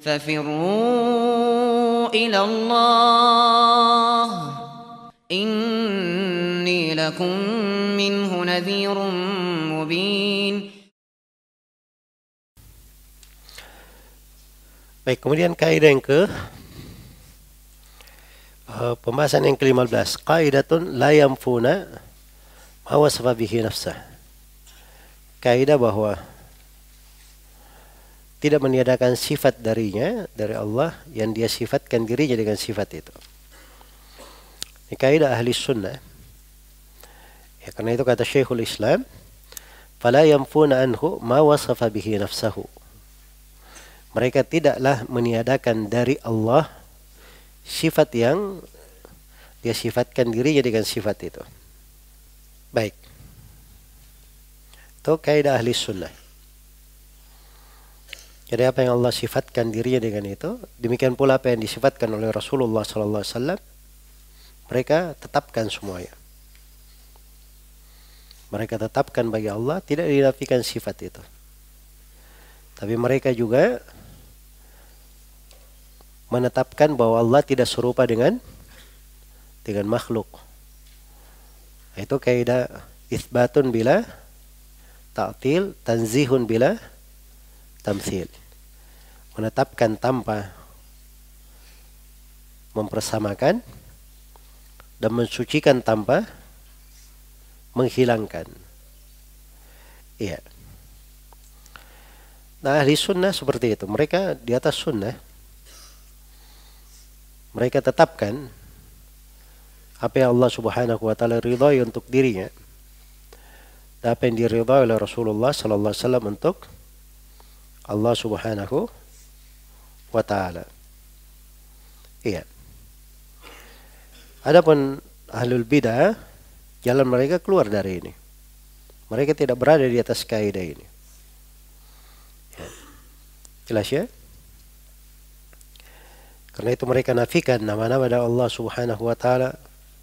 ففروا إلى الله إني لكم منه نذير مبين. Baik, kemudian kaidah yang pembahasan yang ke-15, qaidatun la yamfuna ma wasafa bihi nafsah. Kaidah bahwa tidak meniadakan sifat darinya, dari Allah, yang dia sifatkan dirinya dengan sifat itu. Ini kaidah ahli sunnah. Ya, karena itu kata Syekhul Islam, fala yamfuna anhu ma wasafa bihi nafsahu. Mereka tidaklah meniadakan dari Allah sifat yang dia sifatkan dirinya dengan sifat itu. Baik. Itu kaidah ahli sunnah. Jadi apa yang Allah sifatkan dirinya dengan itu, demikian pula apa yang disifatkan oleh Rasulullah SAW, mereka tetapkan semuanya. Mereka tetapkan bagi Allah, tidak dinafikan sifat itu. Tapi mereka juga menetapkan bahwa Allah tidak serupa dengan makhluk. Itu kaidah itsbatun bila ta'til, tanzihun bila tamtsil. Menetapkan tanpa mempersamakan dan mensucikan tanpa menghilangkan. Iya. Nah, ahli sunnah seperti itu. Mereka di atas sunnah. Mereka tetapkan apa yang Allah Subhanahu wa taala ridhai untuk dirinya, dan apa yang diridhai oleh Rasulullah sallallahu alaihi wasallam untuk Allah Subhanahu wa taala. Iya. Adapun ahlul bidah, jalan mereka keluar dari ini. Mereka tidak berada di atas kaidah ini. Ya. Jelas ya? Karena itu mereka nafikan nama-nama dari Allah Subhanahu wa taala.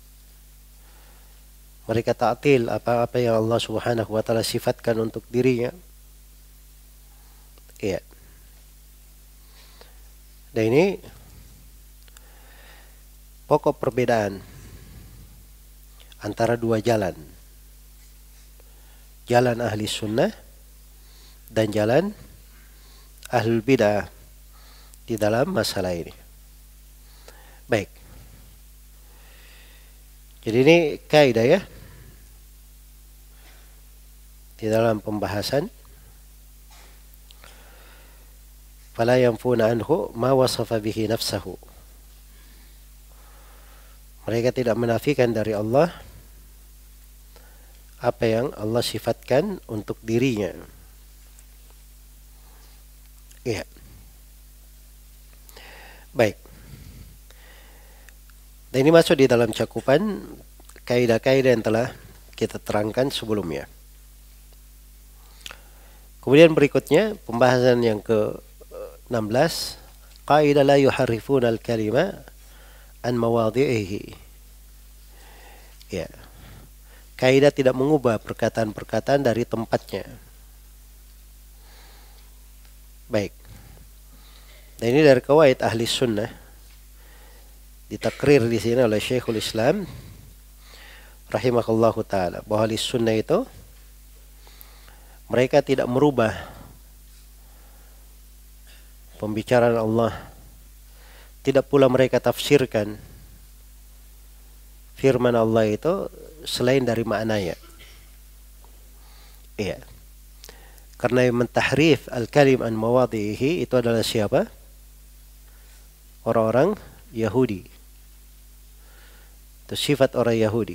Mereka ta'til apa-apa yang Allah Subhanahu wa taala sifatkan untuk dirinya. Iya. Dan ini pokok perbedaan antara dua jalan. Jalan ahli sunnah dan jalan ahlul bidah di dalam masalah ini. Baik. Jadi ini kaidah ya. Di dalam pembahasan fala yanfuna anhu ma wasafa bihi nafsahu. Mereka tidak menafikan dari Allah apa yang Allah sifatkan untuk dirinya. Iya. Baik. Dan ini masuk di dalam cakupan kaidah-kaidah yang telah kita terangkan sebelumnya. Kemudian berikutnya pembahasan yang ke-16, qaidah la yuharrifuna al-kalima an mawadhi'ihi. Ya. Kaidah tidak mengubah perkataan-perkataan dari tempatnya. Baik. Dan ini dari kawaid ahli sunnah. Ditakrir di sini oleh Syekhul Islam rahimahullahu taala bahwa ahli sunnah itu mereka tidak merubah pembicaraan Allah, tidak pula mereka tafsirkan firman Allah itu selain dari maknanya. Iya. Karena yang mentahrif al-kalim an mawadhihi itu adalah siapa? Orang-orang Yahudi. Itu sifat orang Yahudi.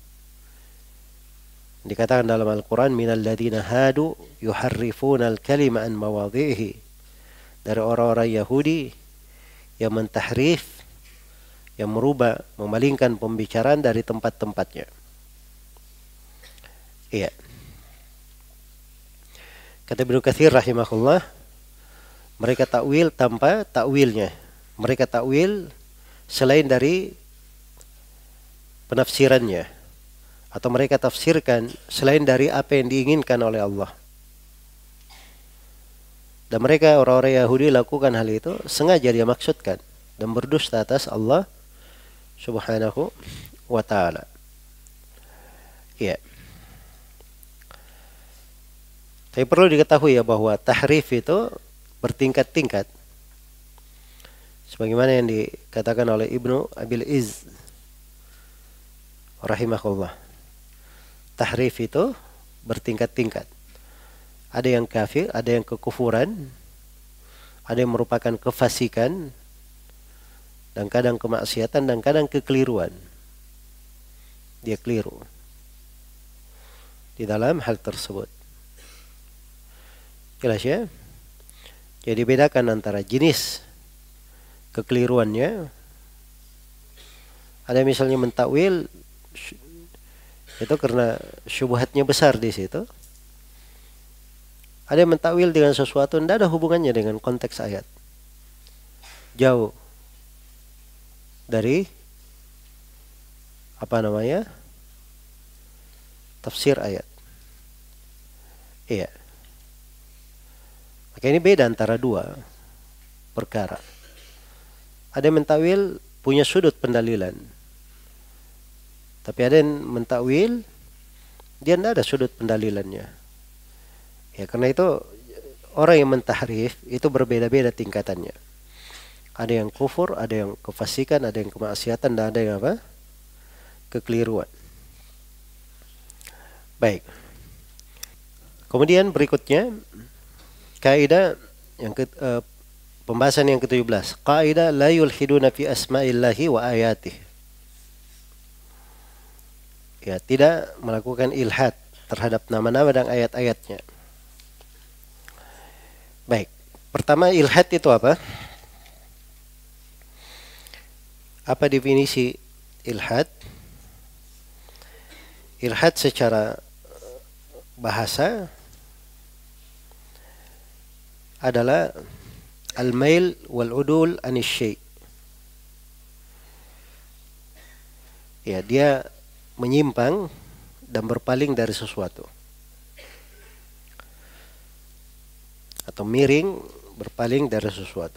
Dikatakan dalam Al-Quran, minal ladina hadu yuharrifuna al-kalima an mawadhihi. Dari orang-orang Yahudi yang mentahrif, yang merubah, memalingkan pembicaraan dari tempat-tempatnya. Iya. Kata Ibnu Katsir rahimahullah, mereka takwil tanpa takwilnya. Mereka takwil selain dari penafsirannya, atau mereka tafsirkan selain dari apa yang diinginkan oleh Allah. Dan mereka orang-orang Yahudi lakukan hal itu sengaja dia maksudkan dan berdusta atas Allah Subhanahu wa taala. Ya. Tapi perlu diketahui ya bahwa tahrif itu bertingkat-tingkat. Sebagaimana yang dikatakan oleh Ibnu Abil Izz rahimahullah. Tahrif itu bertingkat-tingkat. Ada yang kafir, ada yang kekufuran, ada yang merupakan kefasikan, dan kadang kemaksiatan, dan kadang kekeliruan. Dia keliru di dalam hal tersebut. Jelas ya? Jadi bedakan antara jenis kekeliruannya. Ada misalnya mentakwil itu karena syubhatnya besar di situ. Ada yang mentakwil dengan sesuatu yang tidak ada hubungannya dengan konteks ayat. Jauh dari tafsir ayat. Iya. Maka ini beda antara dua perkara. Ada yang mentakwil punya sudut pendalilan. Tapi ada yang mentakwil dia tidak ada sudut pendalilannya. Ya, karena itu orang yang mentahrif itu berbeda-beda tingkatannya. Ada yang kufur, ada yang kefasikan, ada yang kemaksiatan, dan ada yang kekeliruan. Baik. Kemudian berikutnya kaidah yang pembahasan yang ke-17. Kaidah la yulhiduna fi asma'illahi wa ayatih. Ya, tidak melakukan ilhad terhadap nama-nama dan ayat-ayatnya. Baik, pertama ilhad itu apa? Apa definisi ilhad? Ilhad secara bahasa adalah al-mail wal-udul anis syai'. Ya, dia menyimpang dan berpaling dari sesuatu. Atau miring, berpaling dari sesuatu.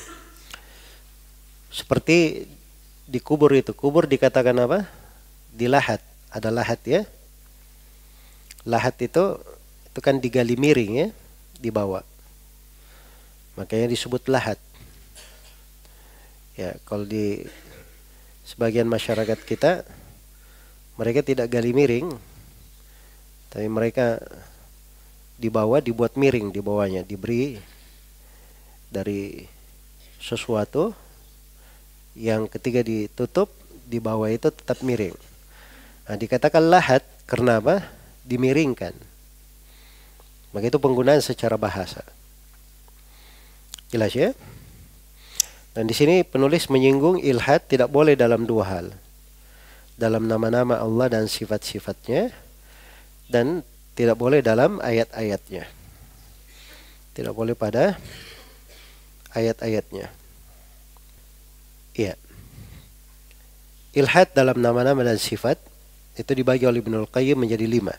Seperti di kubur itu. Kubur dikatakan apa? Di lahat. Ada lahat ya. Lahat itu kan digali miring ya. Di bawah. Makanya disebut lahat. Ya, kalau di sebagian masyarakat kita, mereka tidak gali miring. Tapi mereka di bawah dibuat miring di bawahnya, diberi dari sesuatu yang ketika ditutup di bawah itu tetap miring. Nah, dikatakan lahat karena apa? Dimiringkan. Maka itu penggunaan secara bahasa. Jelas ya? Dan di sini penulis menyinggung ilhad tidak boleh dalam dua hal. Dalam nama-nama Allah dan sifat-sifatnya, dan tidak boleh dalam ayat-ayatnya. Tidak boleh pada ayat-ayatnya. Iya. Ilhad dalam nama-nama dan sifat itu dibagi oleh Ibnul Qayyim menjadi 5.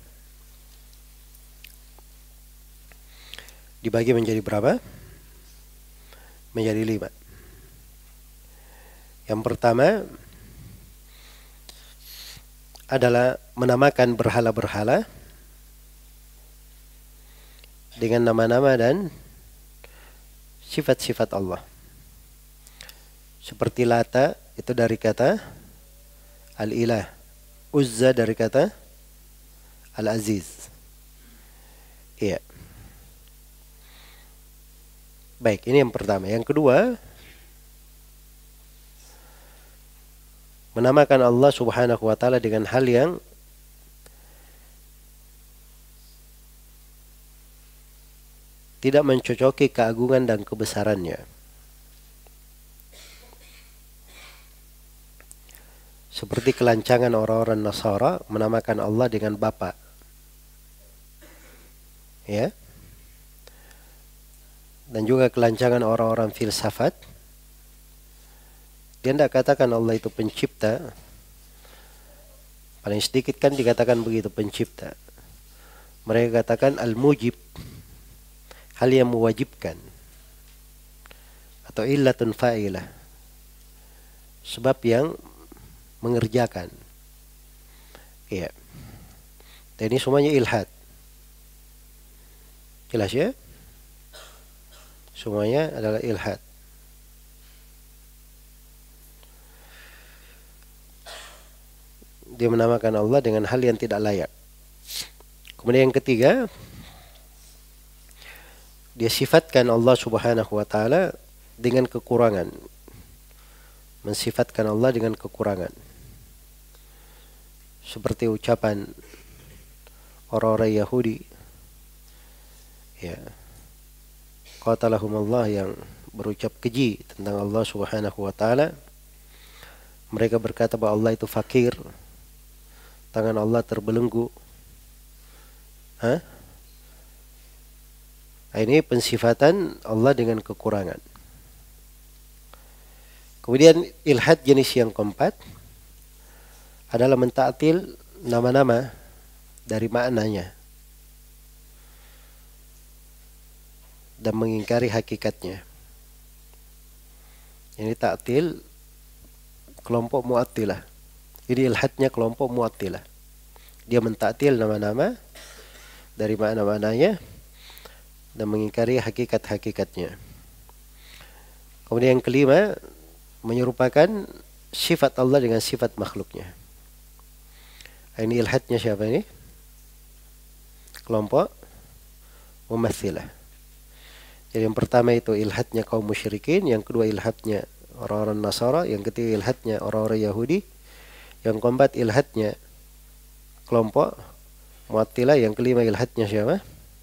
Dibagi menjadi berapa? Menjadi 5. Yang pertama adalah menamakan berhala-berhala dengan nama-nama dan sifat-sifat Allah. Seperti Lata itu dari kata Al-Ilah, Uzza dari kata Al-Aziz. Iya. Baik, ini yang pertama. Yang kedua, menamakan Allah Subhanahu wa taala dengan hal yang tidak mencocoki keagungan dan kebesarannya. Seperti kelancangan orang-orang Nasara menamakan Allah dengan Bapa. Ya. Dan juga kelancangan orang-orang filsafat. Dia tidak katakan Allah itu pencipta. Paling sedikit kan dikatakan begitu, pencipta. Mereka katakan al-mujib. hal yang mewajibkan atau illatun fa'ilah, sebab yang mengerjakan. Iya. Dan ini semuanya ilhad. Jelas ya? Semuanya adalah ilhad. Dia menamakan Allah dengan hal yang tidak layak. Kemudian yang ketiga, dia sifatkan Allah Subhanahu wa taala dengan kekurangan. Mensifatkan Allah dengan kekurangan. Seperti ucapan orang-orang Yahudi, ya, qatalahumullah, yang berucap keji tentang Allah Subhanahu wa taala. Mereka berkata bahwa Allah itu fakir, tangan Allah terbelenggu. Ini pensifatan Allah dengan kekurangan. Kemudian ilhad jenis yang keempat adalah mentaktil nama-nama dari maknanya dan mengingkari hakikatnya. Ini taktil kelompok Mu'attilah. Ini ilhadnya kelompok Mu'attilah. Dia mentaktil nama-nama dari makna-maknanya dan mengingkari hakikat-hakikatnya. Kemudian yang kelima, menyerupakan sifat Allah dengan sifat makhluknya. Ini ilhadnya siapa ini? Kelompok Mumatsilah. Jadi yang pertama itu ilhadnya kaum musyrikin, yang kedua ilhadnya orang-orang Nasara, yang ketiga ilhadnya orang-orang Yahudi, yang keempat ilhadnya kelompok Mu'attilah, yang kelima ilhadnya siapa?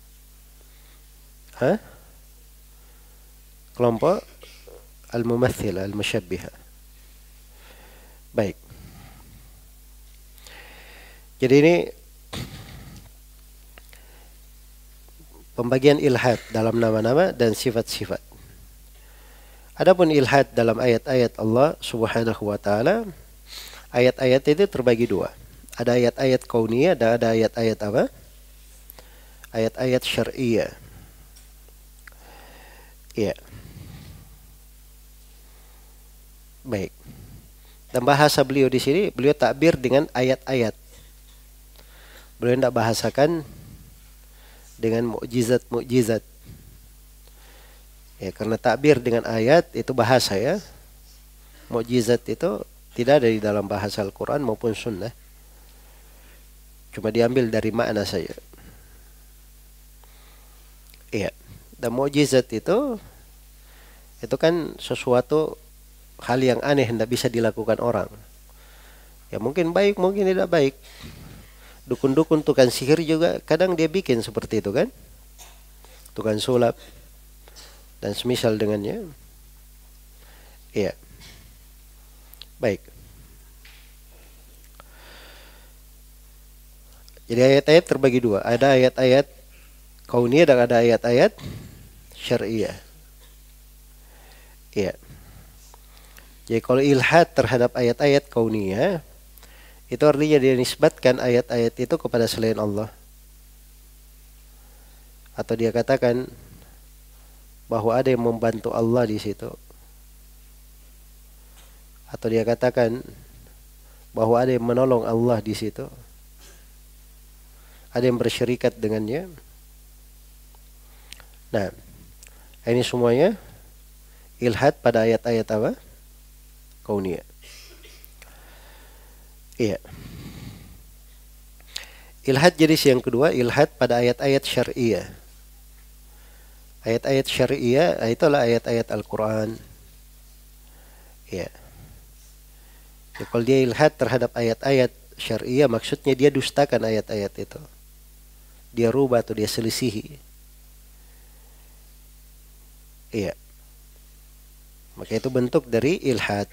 Kelompok Al-Mumatsilah, Al-Musyabbihah. Baik. Jadi ini pembagian ilhad dalam nama-nama dan sifat-sifat. Adapun ilhad dalam ayat-ayat Allah Subhanahu wa taala, ayat-ayat itu terbagi dua. Ada ayat-ayat kauniyah dan ada ayat-ayat apa? Ayat-ayat syar'iyah. Iya. Baik. Dan bahasa beliau di sini, beliau takbir dengan ayat-ayat. Beliau tidak bahasakan dengan mukjizat-mukjizat. Ya, karena takbir dengan ayat itu bahasa ya. Mukjizat itu tidak ada di dalam bahasa Al-Quran maupun Sunnah. Cuma diambil dari makna saja. Iya. Dan mukjizat itu kan sesuatu hal yang aneh, tidak bisa dilakukan orang. Ya mungkin baik, mungkin tidak baik. Dukun-dukun, tukang sihir juga kadang dia bikin seperti itu kan. Tukang sulap dan semisal dengannya. Iya. Baik. Jadi ayat-ayat terbagi dua. Ada ayat-ayat kauniyah dan ada ayat-ayat syar'iyah. Iya. Jadi kalau ilhad terhadap ayat-ayat kauniyah, itu artinya dia nisbatkan ayat-ayat itu kepada selain Allah. Atau dia katakan bahwa ada yang membantu Allah di situ. Atau dia katakan bahwa ada yang menolong Allah di situ. Ada yang bersyirikat dengannya. Nah, ini semuanya ilhad pada ayat-ayat apa? Kauniyah. Iya. Ilhad jenis yang kedua, ilhad pada ayat-ayat syar'iyah. Ayat-ayat syar'iyah itulah ayat-ayat Al-Quran. Iya. Ya, kalau dia ilhad terhadap ayat-ayat syar'iyah, maksudnya dia dustakan ayat-ayat itu. Dia rubah atau dia selisihi. Iya. Maka itu bentuk dari ilhad.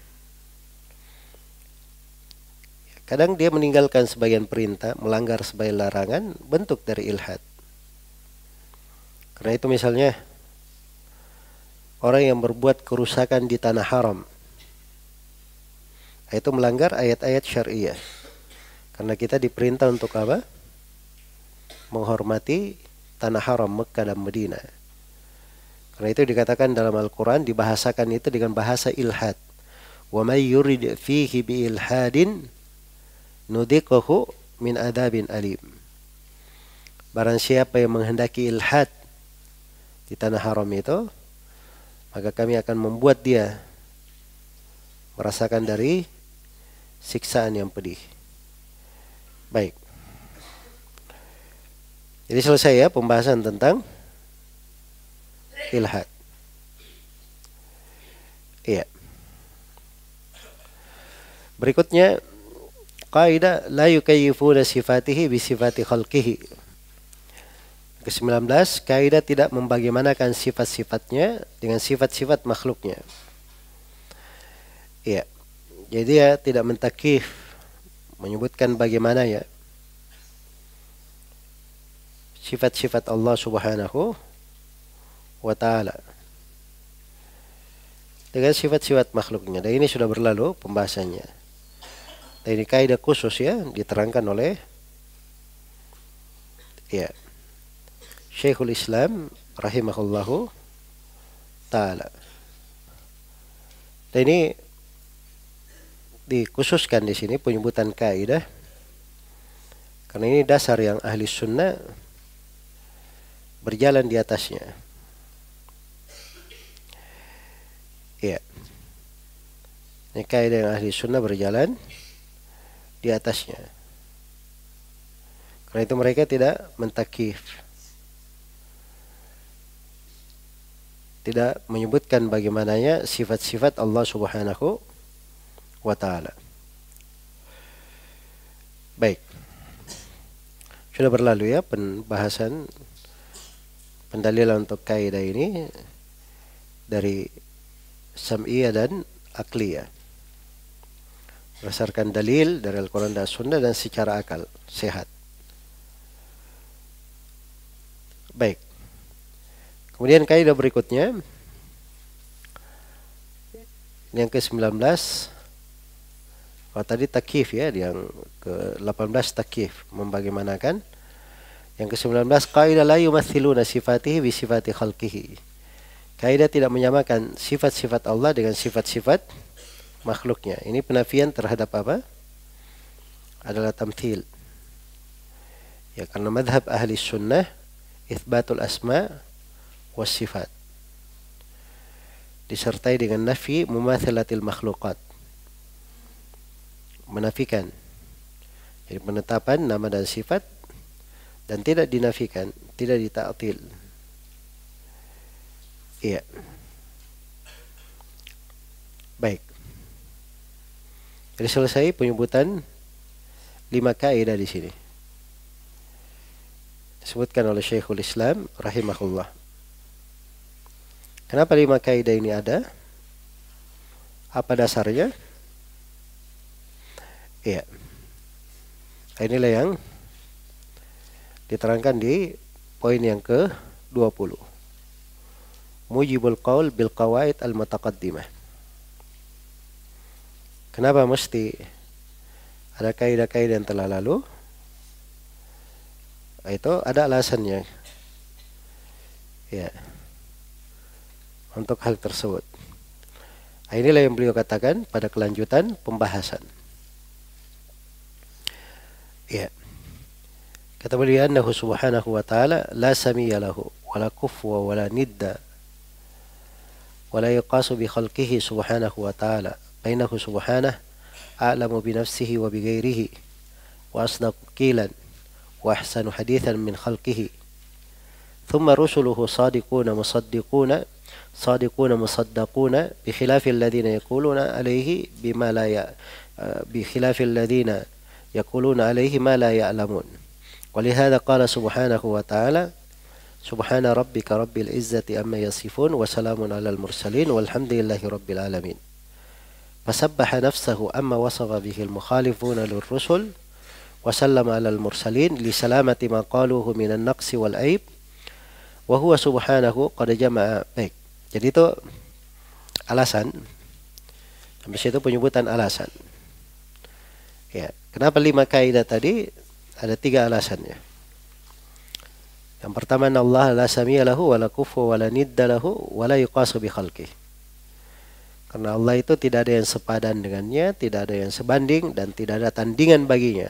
Kadang dia meninggalkan sebagian perintah, melanggar sebagian larangan, bentuk dari ilhad. Karena itu misalnya orang yang berbuat kerusakan di tanah haram, itu melanggar ayat-ayat syar'iyah. Karena kita diperintah untuk apa? Menghormati tanah haram Mekah dan Madinah. Karena itu dikatakan dalam Al-Quran, dibahasakan itu dengan bahasa ilhad. Wa may yurid fihi bi ilhadin nudhiquhu min adabin alim. Barang siapa yang menghendaki ilhad di tanah haram itu, maka kami akan membuat dia merasakan dari siksaan yang pedih. Baik. Jadi selesai ya pembahasan tentang ilhad. Iya. Berikutnya, kaidah la yukayyifuna sifatihi bi sifati khalqihi. Ke-19, kaidah tidak membagaimanakan sifat-sifatnya dengan sifat-sifat makhluknya. Iya. Jadi ya tidak mentakif, menyebutkan bagaimana ya sifat-sifat Allah Subhanahu wa ta'ala dengan sifat-sifat makhluknya. Dan ini sudah berlalu pembahasannya. Dan ini kaidah khusus ya, diterangkan oleh ya Syekhul Islam rahimahullahu ta'ala. Dan ini dikhususkan di sini penyebutan kaidah karena ini dasar yang ahli sunnah berjalan di atasnya. Ya. Ini kaidah yang ahli sunnah berjalan di atasnya. Karena itu mereka tidak mentakif, tidak menyebutkan bagaimananya sifat-sifat Allah Subhanahu wa ta'ala. Baik. Sudah berlalu ya pembahasan pendalilan untuk kaidah ini dari sam'iyah dan akliyah. Berdasarkan dalil dari Al-Quran dan Sunnah dan secara akal sehat. Baik. Kemudian kaidah berikutnya yang ke-19. Tadi takyif ya, yang ke-18 takyif membagaimanakan. Yang ke-19 kaidah la yumathiluna sifatihi bi sifati khalqihi. Kaidah tidak menyamakan sifat-sifat Allah dengan sifat-sifat makhluknya. Ini penafian terhadap apa? Adalah tamthil. Ya, karena madhab ahli sunnah itsbatul asma was sifat disertai dengan nafi mumathilatil makhluqat. Menafikan. Jadi penetapan nama dan sifat dan tidak dinafikan, tidak dita'til. Iya. Baik. Jadi selesai penyebutan 5 kaidah di sini. Disebutkan oleh Syekhul Islam rahimahullah. Kenapa 5 kaidah ini ada? Apa dasarnya? Iya. Inilah yang diterangkan di poin yang ke-20. Mujibul qaul bil qawaid al-mutaqaddimah. Kenapa mesti ada kaidah-kaidah yang telah lalu? Itu ada alasannya. Ya. Untuk hal tersebut. Inilah yang beliau katakan pada kelanjutan pembahasan. Ya. Kata beliau annahu subhanahu wa ta'ala la samiyya lahu wala kufwa wala nidda wala yuqasu bi khalqihi subhanahu wa ta'ala bainahu subhanahu a'lamu bi nafsihi wa bi ghairihi wa asdaqu qilan wa ahsanu hadithan min khalqihi thumma rusuluhu sadiquna musaddiquna bi khilafil ladhina yaquluna alayhi bima la bi khilafil ladhina yaquluna alayhi ma la ya'lamun. ولهذا قال سبحانه وتعالى سبحان ربك رب العزة أما يصفون وسلام على المرسلين والحمد لله رب العالمين. فسبح نفسه أما وصف به المخالفون للرسل وسلم على المرسلين لسلامة ما قالوه من النقص والعيب وهو سبحانه قد جمع. Baik. Jadi itu alasan. Habis itu penyebutan alasan. Ya, kenapa 5 kaidah tadi? Ada 3 alasannya. Yang pertama, Allah la samia lahu wa la kufu wa la nidda lahu wa la yuqasu bi khalqih. Karena Allah itu tidak ada yang sepadan dengannya, tidak ada yang sebanding, dan tidak ada tandingan baginya.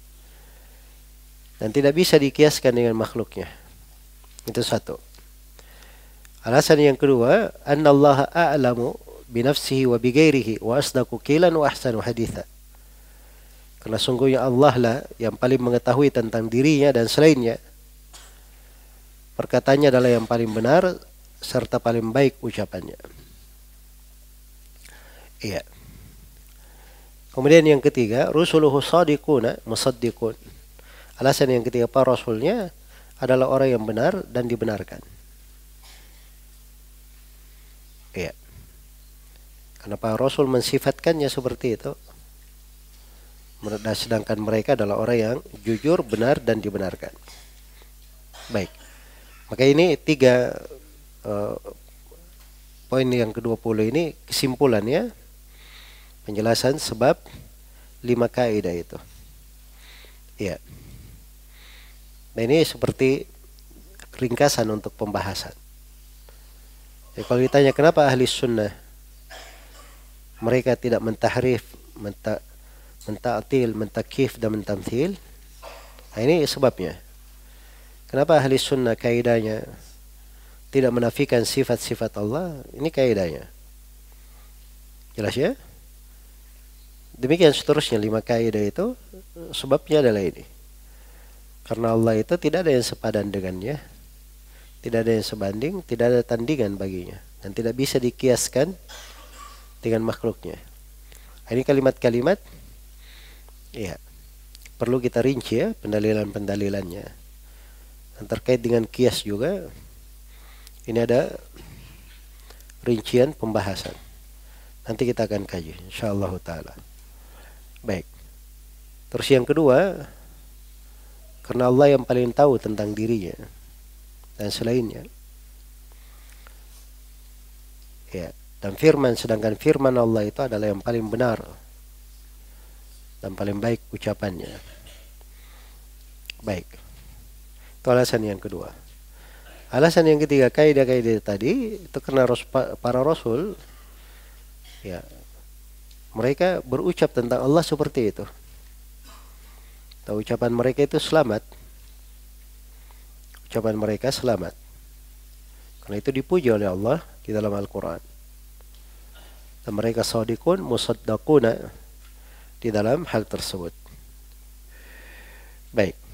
Dan tidak bisa dikiaskan dengan makhluknya. Itu satu. Alasan yang kedua, anna Allah a'lamu binafsihi wa bighairihi wa asdaqu qilan wa ahsanu haditha. Karena sungguhnya Allah lah yang paling mengetahui tentang dirinya dan selainnya. Perkataannya adalah yang paling benar serta paling baik ucapannya. Iya. Kemudian yang ketiga, rusuluhu shadiquna musaddiqun. Alasan yang ketiga, para rasulnya adalah orang yang benar dan dibenarkan. Iya. Karena para rasul mensifatkannya seperti itu. Sedangkan mereka adalah orang yang jujur, benar, dan dibenarkan. Baik. Maka ini tiga poin yang ke-20 ini kesimpulannya. Penjelasan sebab 5 kaidah itu. Ya. Nah, ini seperti ringkasan untuk pembahasan. Ya, kalau ditanya kenapa ahli sunnah mereka tidak mentahrif, menta'til, mentakif, dan mentamthil. Nah, ini sebabnya. Kenapa ahli sunnah kaidahnya tidak menafikan sifat-sifat Allah? Ini kaidahnya. Jelas ya? Demikian seterusnya 5 kaidah itu sebabnya adalah ini. Karena Allah itu tidak ada yang sepadan dengannya, tidak ada yang sebanding, tidak ada tandingan baginya, dan tidak bisa dikiaskan dengan makhluknya. Ini kalimat-kalimat ya perlu kita rinci ya pendalilan-pendalilannya. Dan terkait dengan kias juga ini ada rincian pembahasan. Nanti kita akan kaji insyaallah taala. Baik. Terus yang kedua, karena Allah yang paling tahu tentang dirinya dan selainnya. Ya, dan sedangkan firman Allah itu adalah yang paling benar dan paling baik ucapannya. Baik. Itu alasan yang kedua. Alasan yang ketiga, kaidah-kaidah tadi itu karena para rasul ya mereka berucap tentang Allah seperti itu. Ucapan mereka itu selamat. Ucapan mereka selamat. Karena itu dipuji oleh Allah di dalam Al-Quran. Dan mereka shadiqun musaddaquna di dalam hal tersebut. Baik.